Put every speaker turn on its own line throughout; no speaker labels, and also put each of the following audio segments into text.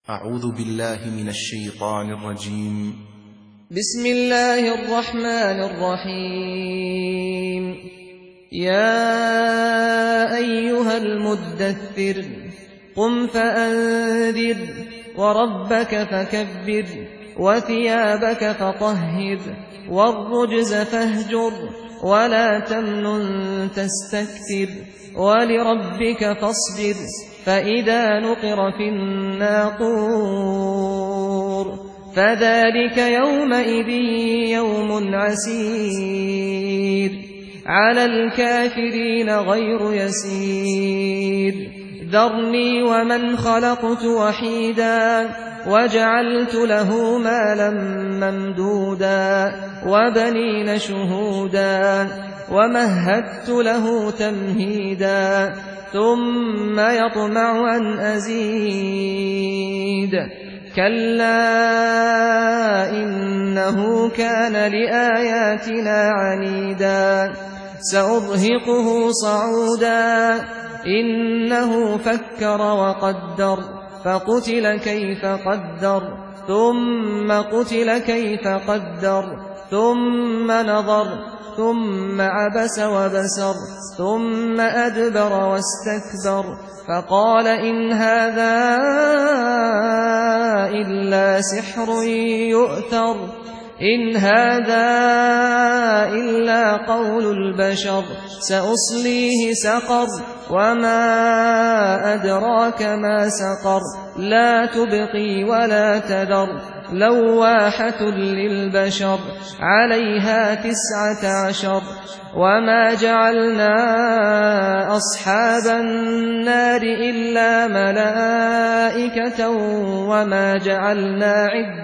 أعوذ بالله من الشيطان الرجيم.
بسم الله الرحمن الرحيم. يا أيها المدثر قم فأنذر وربك فكبر وثيابك فطهر والرجز فاهجر ولا تمنن تستكثر ولربك فاصبر فإذا نقر في الناقور فذلك يومئذ يوم عسير على الكافرين غير يسير. ذرني ومن خلقت وحيدا وجعلت له مالا ممدودا وبنين شهودا ومهدت له تمهيدا ثم يطمع أن أزيد كلا إنه كان لآياتنا عنيدا سأرهقه صعودا إنه فكر وقدر فقتل كيف قدر ثم قتل كيف قدر ثم نظر ثم عبس وبسر ثم أدبر واستكبر فقال إن هذا إلا سحر يؤثر إن هذا إلا قول البشر سأصليه سقر وما أدراك ما سقر لا تبقي ولا تذر لواحة للبشر عليها 19 وما جعلنا أصحاب النار إلا ملائكة وما جعلنا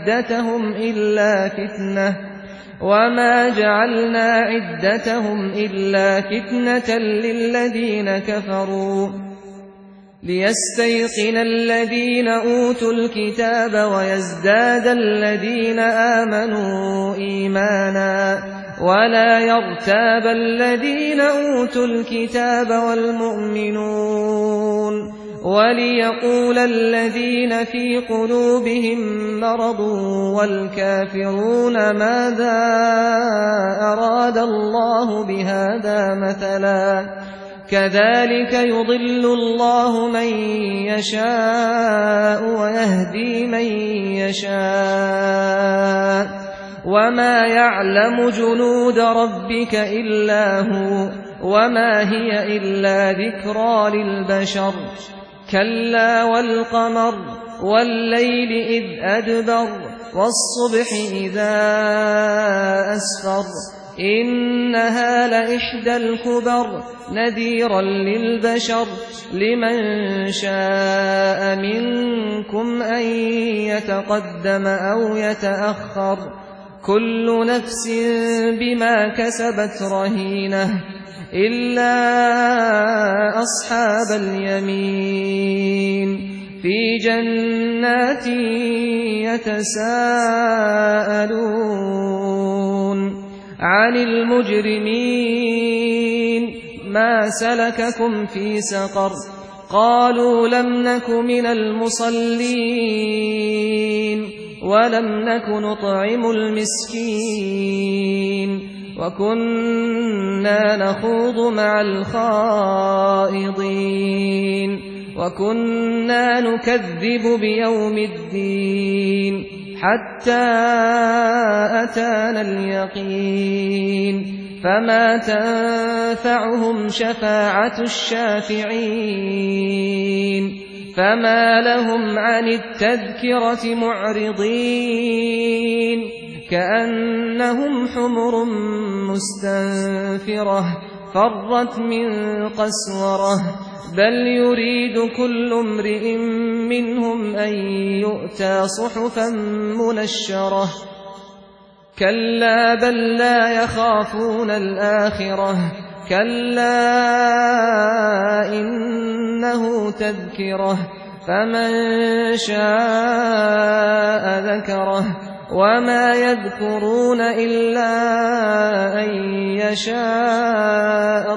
عدتهم إلا فتنة للذين كفروا ليستيقن الذين أوتوا الكتاب ويزداد الذين آمنوا إيمانا ولا يرتاب الذين أوتوا الكتاب والمؤمنون وليقول الذين في قلوبهم مرض والكافرون ماذا أراد الله بهذا مثلا كذلك يضل الله من يشاء ويهدي من يشاء وما يعلم جنود ربك إلا هو وما هي إلا ذكرى للبشر. كلا والقمر والليل إذ أدبر والصبح إذا أسفر إنها لإحدى الكبر نذيرا للبشر لمن شاء منكم أن يتقدم أو يتأخر كل نفس بما كسبت رهينة إلا أصحاب اليمين في جنات يتساءلون عن المجرمين ما سلككم في سقر قالوا لم نك من المصلين ولم نك نطعم المسكين وكنا نخوض مع الخائضين وكنا نكذب بيوم الدين حتى أتانا اليقين فما تنفعهم شفاعة الشافعين فما لهم عن التذكرة معرضين كأنهم حمر مستنفرة فرت من قسورة بل يريد كل امرئ منهم أن يؤتى صحفا منشرة كلا بل لا يخافون الآخرة كلا إنه تذكرة فمن شاء ذكره وما يذكرون إلا أن يشاء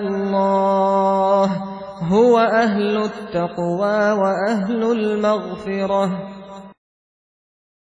الله هو أهل التقوى وأهل المغفرة.